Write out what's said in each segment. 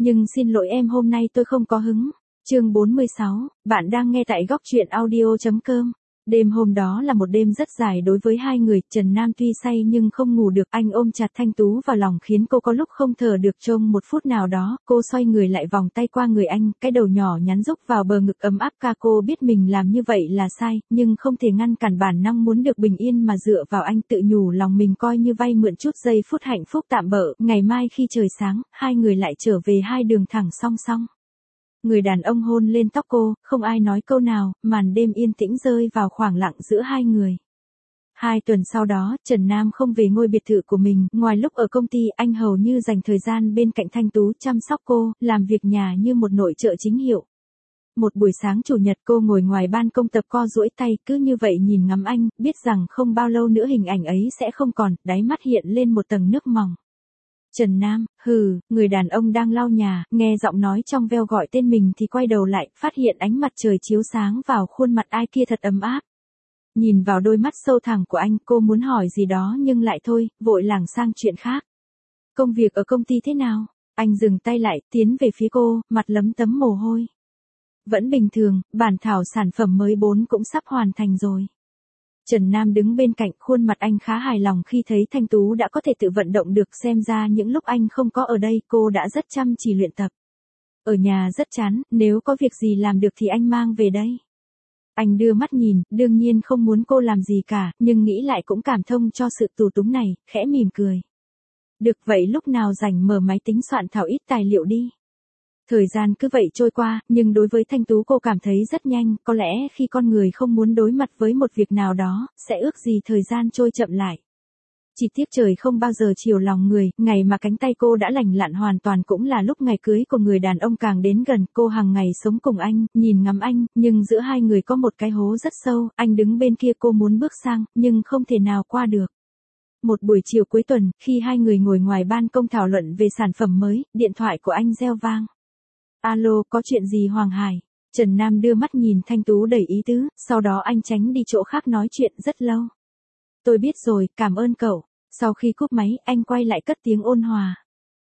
Nhưng xin lỗi em, hôm nay tôi không có hứng. Chương 46, bạn đang nghe tại góc truyện audio.com. Đêm hôm đó là một đêm rất dài đối với hai người, Trần Nam tuy say nhưng không ngủ được, anh ôm chặt Thanh Tú vào lòng khiến cô có lúc không thở được. Trong một phút nào đó, cô xoay người lại vòng tay qua người anh, cái đầu nhỏ nhắn rúc vào bờ ngực ấm áp. Cô biết mình làm như vậy là sai, nhưng không thể ngăn cản bản năng muốn được bình yên mà dựa vào anh, tự nhủ lòng mình coi như vay mượn chút giây phút hạnh phúc tạm bợ, ngày mai khi trời sáng, hai người lại trở về hai đường thẳng song song. Người đàn ông hôn lên tóc cô, không ai nói câu nào, màn đêm yên tĩnh rơi vào khoảng lặng giữa hai người. 2 tuần sau đó, Trần Nam không về ngôi biệt thự của mình, ngoài lúc ở công ty, anh hầu như dành thời gian bên cạnh Thanh Tú chăm sóc cô, làm việc nhà như một nội trợ chính hiệu. Một buổi sáng chủ nhật cô ngồi ngoài ban công tập co duỗi tay, cứ như vậy nhìn ngắm anh, biết rằng không bao lâu nữa hình ảnh ấy sẽ không còn, đáy mắt hiện lên một tầng nước mỏng. Trần Nam, người đàn ông đang lau nhà, nghe giọng nói trong veo gọi tên mình thì quay đầu lại, phát hiện ánh mặt trời chiếu sáng vào khuôn mặt ai kia thật ấm áp. Nhìn vào đôi mắt sâu thẳm của anh, cô muốn hỏi gì đó nhưng lại thôi, vội lảng sang chuyện khác. Công việc ở công ty thế nào? Anh dừng tay lại, tiến về phía cô, mặt lấm tấm mồ hôi. Vẫn bình thường, bản thảo sản phẩm mới 4 cũng sắp hoàn thành rồi. Trần Nam đứng bên cạnh, khuôn mặt anh khá hài lòng khi thấy Thanh Tú đã có thể tự vận động được, xem ra những lúc anh không có ở đây cô đã rất chăm chỉ luyện tập. Ở nhà rất chán, nếu có việc gì làm được thì anh mang về đây. Anh đưa mắt nhìn, đương nhiên không muốn cô làm gì cả, nhưng nghĩ lại cũng cảm thông cho sự tù túng này, khẽ mỉm cười. Được vậy lúc nào rảnh mở máy tính soạn thảo ít tài liệu đi. Thời gian cứ vậy trôi qua, nhưng đối với Thanh Tú cô cảm thấy rất nhanh, có lẽ khi con người không muốn đối mặt với một việc nào đó, sẽ ước gì thời gian trôi chậm lại. Chỉ tiếc trời không bao giờ chiều lòng người, ngày mà cánh tay cô đã lành lặn hoàn toàn cũng là lúc ngày cưới của người đàn ông càng đến gần. Cô hàng ngày sống cùng anh, nhìn ngắm anh, nhưng giữa hai người có một cái hố rất sâu, anh đứng bên kia cô muốn bước sang, nhưng không thể nào qua được. Một buổi chiều cuối tuần, khi hai người ngồi ngoài ban công thảo luận về sản phẩm mới, điện thoại của anh reo vang. Alo, có chuyện gì Hoàng Hải? Trần Nam đưa mắt nhìn Thanh Tú đầy ý tứ, sau đó anh tránh đi chỗ khác nói chuyện rất lâu. Tôi biết rồi, cảm ơn cậu. Sau khi cúp máy, anh quay lại cất tiếng ôn hòa.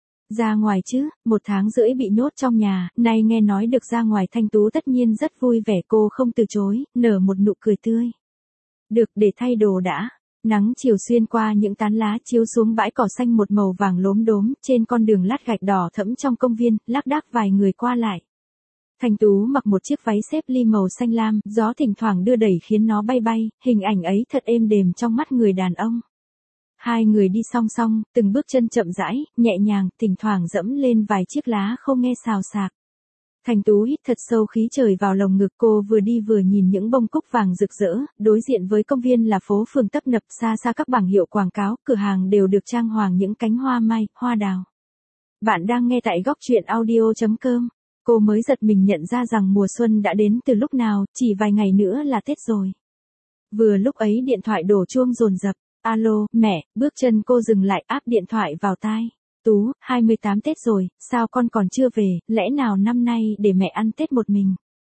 Ra ngoài chứ, 1 tháng rưỡi bị nhốt trong nhà, nay nghe nói được ra ngoài. Thanh Tú tất nhiên rất vui vẻ, cô không từ chối, nở một nụ cười tươi. Được, để thay đồ đã. Nắng chiều xuyên qua những tán lá chiếu xuống bãi cỏ xanh một màu vàng lốm đốm, trên con đường lát gạch đỏ thẫm trong công viên, lác đác vài người qua lại. Thanh Tú mặc một chiếc váy xếp ly màu xanh lam, gió thỉnh thoảng đưa đẩy khiến nó bay bay, hình ảnh ấy thật êm đềm trong mắt người đàn ông. Hai người đi song song, từng bước chân chậm rãi, nhẹ nhàng, thỉnh thoảng dẫm lên vài chiếc lá khô nghe xào xạc. Thanh Tú hít thật sâu khí trời vào lồng ngực, cô vừa đi vừa nhìn những bông cúc vàng rực rỡ, đối diện với công viên là phố phường tấp nập, xa xa các bảng hiệu quảng cáo, cửa hàng đều được trang hoàng những cánh hoa mai, hoa đào. Bạn đang nghe tại góc truyện audio.com. Cô mới giật mình nhận ra rằng mùa xuân đã đến từ lúc nào, chỉ vài ngày nữa là Tết rồi. Vừa lúc ấy điện thoại đổ chuông dồn dập. Alo, mẹ, bước chân cô dừng lại áp điện thoại vào tai. Tú, 28 Tết rồi, sao con còn chưa về, lẽ nào năm nay để mẹ ăn Tết một mình?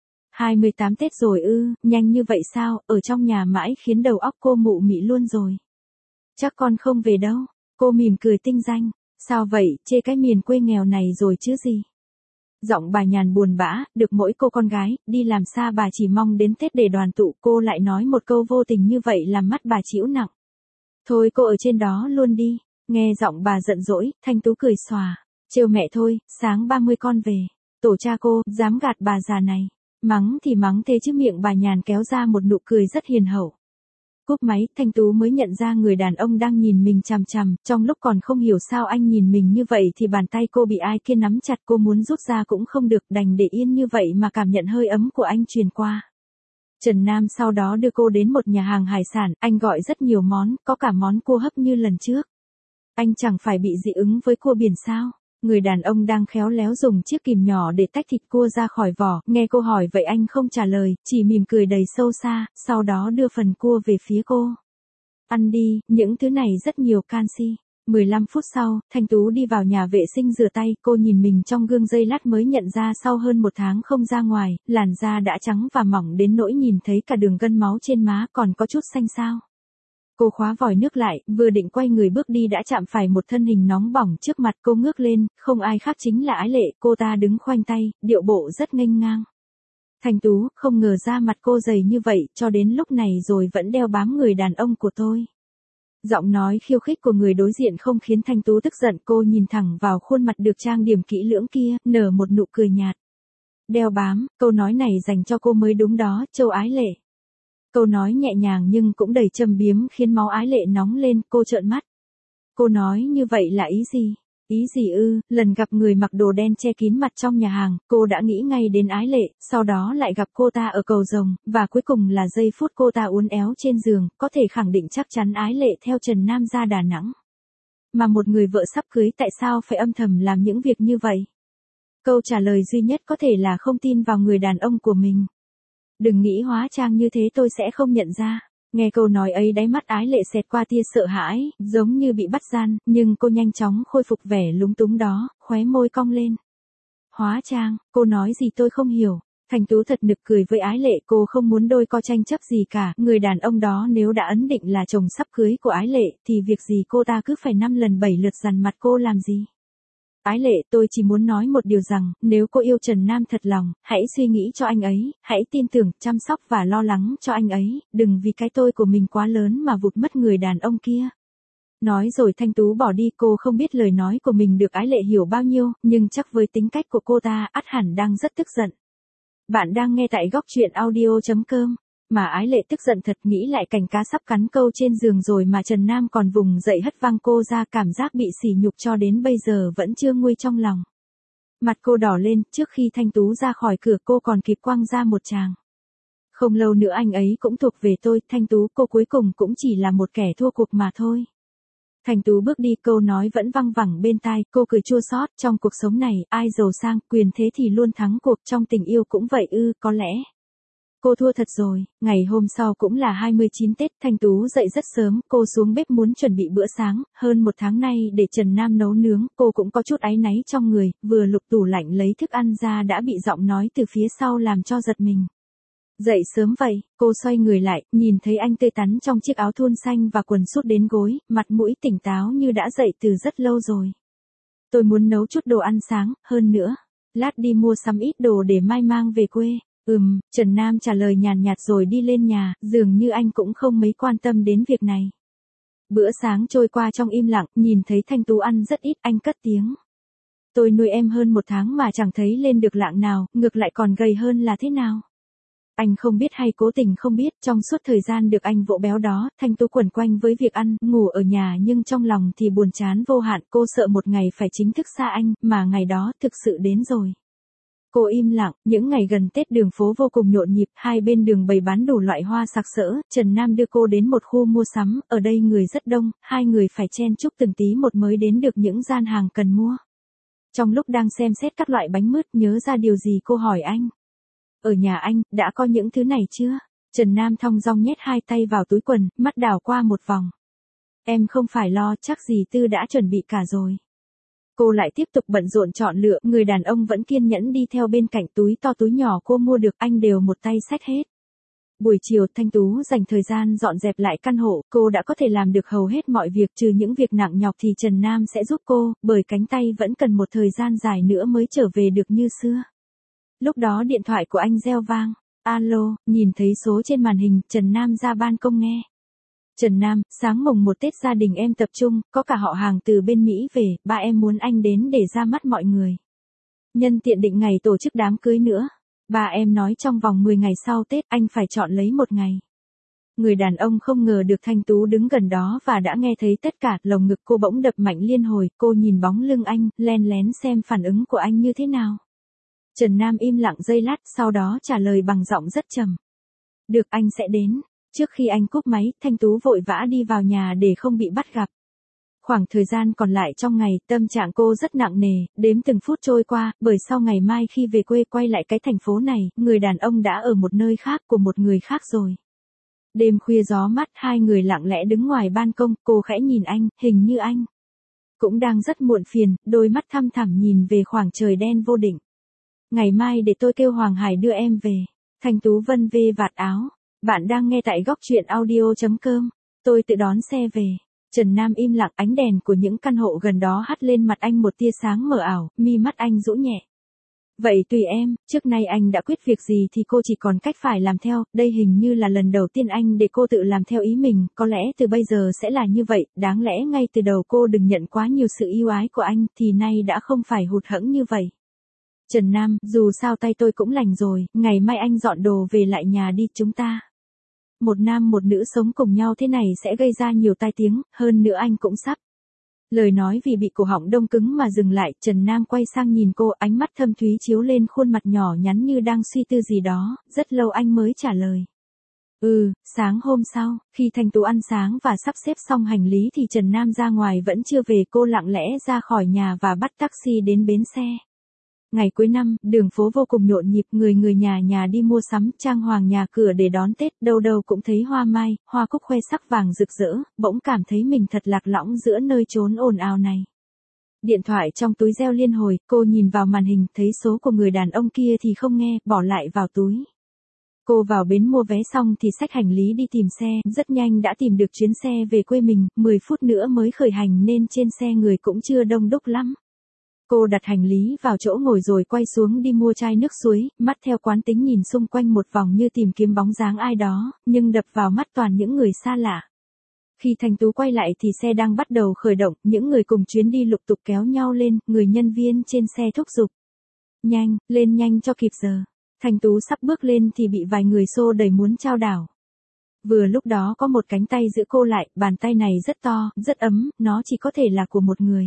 28 Tết rồi ư, nhanh như vậy sao, ở trong nhà mãi khiến đầu óc cô mụ mị luôn rồi. Chắc con không về đâu, cô mỉm cười tinh danh, sao vậy, chê cái miền quê nghèo này rồi chứ gì? Giọng bà nhàn buồn bã, được mỗi cô con gái, đi làm xa bà chỉ mong đến Tết để đoàn tụ, cô lại nói một câu vô tình như vậy làm mắt bà chịu nặng. Thôi cô ở trên đó luôn đi, nghe giọng bà giận dỗi, Thanh Tú cười xòa, trêu mẹ thôi, sáng 30 con về, tổ cha cô, dám gạt bà già này, mắng thì mắng thế chứ miệng bà nhàn kéo ra một nụ cười rất hiền hậu. Cúp máy, Thanh Tú mới nhận ra người đàn ông đang nhìn mình chằm chằm, trong lúc còn không hiểu sao anh nhìn mình như vậy thì bàn tay cô bị ai kia nắm chặt, cô muốn rút ra cũng không được, đành để yên như vậy mà cảm nhận hơi ấm của anh truyền qua. Trần Nam sau đó đưa cô đến một nhà hàng hải sản, anh gọi rất nhiều món, có cả món cua hấp như lần trước. Anh chẳng phải bị dị ứng với cua biển sao? Người đàn ông đang khéo léo dùng chiếc kìm nhỏ để tách thịt cua ra khỏi vỏ, nghe cô hỏi vậy anh không trả lời, chỉ mỉm cười đầy sâu xa, sau đó đưa phần cua về phía cô. Ăn đi, những thứ này rất nhiều canxi. 15 phút sau, Thanh Tú đi vào nhà vệ sinh rửa tay, cô nhìn mình trong gương giây lát mới nhận ra sau hơn 1 tháng không ra ngoài, làn da đã trắng và mỏng đến nỗi nhìn thấy cả đường gân máu trên má còn có chút xanh xao. Cô khóa vòi nước lại, vừa định quay người bước đi đã chạm phải một thân hình nóng bỏng trước mặt. Cô ngước lên, không ai khác chính là Ái Lệ. Cô ta đứng khoanh tay, điệu bộ rất nghênh ngang. Thanh Tú, không ngờ da mặt cô dày như vậy, cho đến lúc này rồi vẫn đeo bám người đàn ông của tôi. Giọng nói khiêu khích của người đối diện không khiến Thanh Tú tức giận. Cô nhìn thẳng vào khuôn mặt được trang điểm kỹ lưỡng kia, nở một nụ cười nhạt. Đeo bám, câu nói này dành cho cô mới đúng đó, Châu Ái Lệ. Câu nói nhẹ nhàng nhưng cũng đầy châm biếm khiến máu Ái Lệ nóng lên. Cô trợn mắt. Cô nói như vậy là ý gì? Ý gì ư? Lần gặp người mặc đồ đen che kín mặt trong nhà hàng, cô đã nghĩ ngay đến Ái Lệ, sau đó lại gặp cô ta ở cầu Rồng, và cuối cùng là giây phút cô ta uốn éo trên giường, có thể khẳng định chắc chắn Ái Lệ theo Trần Nam ra Đà Nẵng. Mà một người vợ sắp cưới tại sao phải âm thầm làm những việc như vậy? Câu trả lời duy nhất có thể là không tin vào người đàn ông của mình. Đừng nghĩ hóa trang như thế tôi sẽ không nhận ra. Nghe câu nói ấy đáy mắt Ái Lệ xẹt qua tia sợ hãi, giống như bị bắt gian, nhưng cô nhanh chóng khôi phục vẻ lúng túng đó, khóe môi cong lên. Hóa trang, cô nói gì tôi không hiểu. Thanh Tú thật nực cười với Ái Lệ, cô không muốn đôi co tranh chấp gì cả, người đàn ông đó nếu đã ấn định là chồng sắp cưới của Ái Lệ, thì việc gì cô ta cứ phải 5 lần 7 lượt dằn mặt cô làm gì. Ái Lệ, tôi chỉ muốn nói một điều rằng, nếu cô yêu Trần Nam thật lòng, hãy suy nghĩ cho anh ấy, hãy tin tưởng, chăm sóc và lo lắng cho anh ấy, đừng vì cái tôi của mình quá lớn mà vụt mất người đàn ông kia. Nói rồi Thanh Tú bỏ đi. Cô không biết lời nói của mình được Ái Lệ hiểu bao nhiêu, nhưng chắc với tính cách của cô ta, ắt hẳn đang rất tức giận. Bạn đang nghe tại góc truyện audio.com. Mà Ái Lệ tức giận thật, nghĩ lại cảnh cá sắp cắn câu trên giường rồi mà Trần Nam còn vùng dậy hất văng cô ra, cảm giác bị sỉ nhục cho đến bây giờ vẫn chưa nguôi trong lòng. Mặt cô đỏ lên, trước khi Thanh Tú ra khỏi cửa cô còn kịp quăng ra một tràng. Không lâu nữa anh ấy cũng thuộc về tôi, Thanh Tú, cô cuối cùng cũng chỉ là một kẻ thua cuộc mà thôi. Thanh Tú bước đi, câu nói vẫn văng vẳng bên tai, cô cười chua xót, trong cuộc sống này, ai giàu sang, quyền thế thì luôn thắng cuộc, trong tình yêu cũng vậy ư, có lẽ. Cô thua thật rồi. Ngày hôm sau cũng là 29 Tết, Thanh Tú dậy rất sớm, cô xuống bếp muốn chuẩn bị bữa sáng, hơn 1 tháng nay để Trần Nam nấu nướng, cô cũng có chút áy náy trong người, vừa lục tủ lạnh lấy thức ăn ra đã bị giọng nói từ phía sau làm cho giật mình. Dậy sớm vậy, cô xoay người lại, nhìn thấy anh tươi tắn trong chiếc áo thun xanh và quần sút đến gối, mặt mũi tỉnh táo như đã dậy từ rất lâu rồi. Tôi muốn nấu chút đồ ăn sáng, hơn nữa, lát đi mua sắm ít đồ để mai mang về quê. Trần Nam trả lời nhàn nhạt rồi đi lên nhà, dường như anh cũng không mấy quan tâm đến việc này. Bữa sáng trôi qua trong im lặng, nhìn thấy Thanh Tú ăn rất ít, anh cất tiếng. Tôi nuôi em hơn 1 tháng mà chẳng thấy lên được lạng nào, ngược lại còn gầy hơn là thế nào? Anh không biết hay cố tình không biết, trong suốt thời gian được anh vỗ béo đó, Thanh Tú quẩn quanh với việc ăn, ngủ ở nhà nhưng trong lòng thì buồn chán vô hạn, cô sợ một ngày phải chính thức xa anh, mà ngày đó thực sự đến rồi. Cô im lặng, những ngày gần Tết đường phố vô cùng nhộn nhịp, hai bên đường bày bán đủ loại hoa sặc sỡ, Trần Nam đưa cô đến một khu mua sắm, ở đây người rất đông, hai người phải chen chúc từng tí một mới đến được những gian hàng cần mua. Trong lúc đang xem xét các loại bánh mứt, nhớ ra điều gì cô hỏi anh. Ở nhà anh, đã có những thứ này chưa? Trần Nam thong dong nhét hai tay vào túi quần, mắt đảo qua một vòng. Em không phải lo, chắc dì Tư đã chuẩn bị cả rồi. Cô lại tiếp tục bận rộn chọn lựa, người đàn ông vẫn kiên nhẫn đi theo bên cạnh, túi to túi nhỏ cô mua được anh đều một tay xách hết. Buổi chiều Thanh Tú dành thời gian dọn dẹp lại căn hộ, cô đã có thể làm được hầu hết mọi việc, trừ những việc nặng nhọc thì Trần Nam sẽ giúp cô, bởi cánh tay vẫn cần một thời gian dài nữa mới trở về được như xưa. Lúc đó điện thoại của anh reo vang. Alo, nhìn thấy số trên màn hình, Trần Nam ra ban công nghe. Trần Nam, sáng mùng 1 Tết gia đình em tập trung, có cả họ hàng từ bên Mỹ về, ba em muốn anh đến để ra mắt mọi người. Nhân tiện định ngày tổ chức đám cưới nữa. Ba em nói trong vòng 10 ngày sau Tết anh phải chọn lấy một ngày. Người đàn ông không ngờ được Thanh Tú đứng gần đó và đã nghe thấy tất cả, lồng ngực cô bỗng đập mạnh liên hồi, cô nhìn bóng lưng anh, len lén xem phản ứng của anh như thế nào. Trần Nam im lặng giây lát, sau đó trả lời bằng giọng rất trầm. Được, anh sẽ đến. Trước khi anh cúp máy, Thanh Tú vội vã đi vào nhà để không bị bắt gặp. Khoảng thời gian còn lại trong ngày, tâm trạng cô rất nặng nề, đếm từng phút trôi qua, bởi sau ngày mai khi về quê quay lại cái thành phố này, người đàn ông đã ở một nơi khác của một người khác rồi. Đêm khuya gió mát, hai người lặng lẽ đứng ngoài ban công, cô khẽ nhìn anh, hình như anh cũng đang rất muộn phiền, đôi mắt thăm thẳm nhìn về khoảng trời đen vô định. Ngày mai để tôi kêu Hoàng Hải đưa em về. Thanh Tú vân vê vạt áo. Bạn đang nghe tại góc truyện audio.com. Tôi tự đón xe về. Trần Nam im lặng, ánh đèn của những căn hộ gần đó hắt lên mặt anh một tia sáng mờ ảo, mi mắt anh rũ nhẹ. Vậy tùy em, trước nay anh đã quyết việc gì thì cô chỉ còn cách phải làm theo, đây hình như là lần đầu tiên anh để cô tự làm theo ý mình, có lẽ từ bây giờ sẽ là như vậy, đáng lẽ ngay từ đầu cô đừng nhận quá nhiều sự yêu ái của anh, thì nay đã không phải hụt hẫng như vậy. Trần Nam, dù sao tay tôi cũng lành rồi, ngày mai anh dọn đồ về lại nhà đi, chúng ta. Một nam một nữ sống cùng nhau thế này sẽ gây ra nhiều tai tiếng, hơn nữa anh cũng sắp. Lời nói vì bị cổ họng đông cứng mà dừng lại, Trần Nam quay sang nhìn cô, ánh mắt thâm thúy chiếu lên khuôn mặt nhỏ nhắn như đang suy tư gì đó, rất lâu anh mới trả lời. Sáng hôm sau, khi Thanh Tú ăn sáng và sắp xếp xong hành lý thì Trần Nam ra ngoài vẫn chưa về, cô lặng lẽ ra khỏi nhà và bắt taxi đến bến xe. Ngày cuối năm, đường phố vô cùng nhộn nhịp, người nhà nhà đi mua sắm, trang hoàng nhà cửa để đón Tết, đâu đâu cũng thấy hoa mai, hoa cúc khoe sắc vàng rực rỡ, bỗng cảm thấy mình thật lạc lõng giữa nơi chốn ồn ào này. Điện thoại trong túi reo liên hồi, cô nhìn vào màn hình, thấy số của người đàn ông kia thì không nghe, bỏ lại vào túi. Cô vào bến mua vé xong thì xách hành lý đi tìm xe, rất nhanh đã tìm được chuyến xe về quê mình, 10 phút nữa mới khởi hành nên trên xe người cũng chưa đông đúc lắm. Cô đặt hành lý vào chỗ ngồi rồi quay xuống đi mua chai nước suối, mắt theo quán tính nhìn xung quanh một vòng như tìm kiếm bóng dáng ai đó, nhưng đập vào mắt toàn những người xa lạ. Khi Thanh Tú quay lại thì xe đang bắt đầu khởi động, những người cùng chuyến đi lục tục kéo nhau lên, người nhân viên trên xe thúc giục. Nhanh, lên nhanh cho kịp giờ. Thanh Tú sắp bước lên thì bị vài người xô đẩy muốn chao đảo. Vừa lúc đó có một cánh tay giữ cô lại, bàn tay này rất to, rất ấm, nó chỉ có thể là của một người.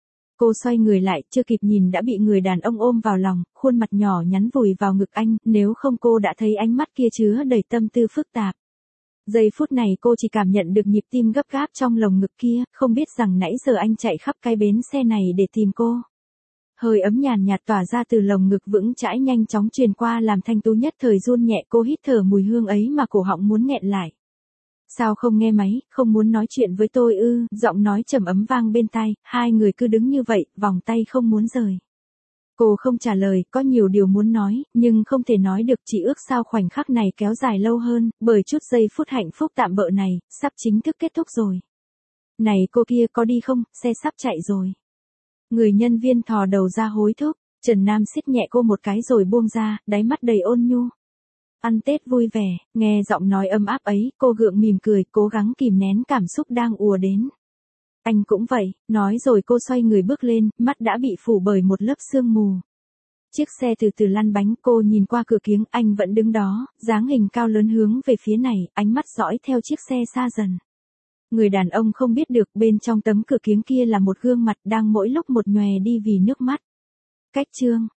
Cô xoay người lại, chưa kịp nhìn đã bị người đàn ông ôm vào lòng, khuôn mặt nhỏ nhắn vùi vào ngực anh, nếu không cô đã thấy ánh mắt kia chứa đầy tâm tư phức tạp. Giây phút này cô chỉ cảm nhận được nhịp tim gấp gáp trong lồng ngực kia, không biết rằng nãy giờ anh chạy khắp cái bến xe này để tìm cô. Hơi ấm nhàn nhạt tỏa ra từ lồng ngực vững chãi nhanh chóng truyền qua làm Thanh Tú nhất thời run nhẹ, cô hít thở mùi hương ấy mà cổ họng muốn nghẹn lại. Sao không nghe máy, không muốn nói chuyện với tôi ư? Giọng nói trầm ấm vang bên tai, hai người cứ đứng như vậy, vòng tay không muốn rời. Cô không trả lời, có nhiều điều muốn nói, nhưng không thể nói được, chỉ ước sao khoảnh khắc này kéo dài lâu hơn, bởi chút giây phút hạnh phúc tạm bợ này, sắp chính thức kết thúc rồi. Này cô kia, có đi không, xe sắp chạy rồi. Người nhân viên thò đầu ra hối thúc, Trần Nam siết nhẹ cô một cái rồi buông ra, đáy mắt đầy ôn nhu. Ăn Tết vui vẻ, nghe giọng nói ấm áp ấy, cô gượng mỉm cười, cố gắng kìm nén cảm xúc đang ùa đến. Anh cũng vậy, nói rồi cô xoay người bước lên, mắt đã bị phủ bởi một lớp sương mù. Chiếc xe từ từ lăn bánh, cô nhìn qua cửa kiếng, anh vẫn đứng đó, dáng hình cao lớn hướng về phía này, ánh mắt dõi theo chiếc xe xa dần. Người đàn ông không biết được bên trong tấm cửa kiếng kia là một gương mặt đang mỗi lúc một nhòe đi vì nước mắt. Cách chương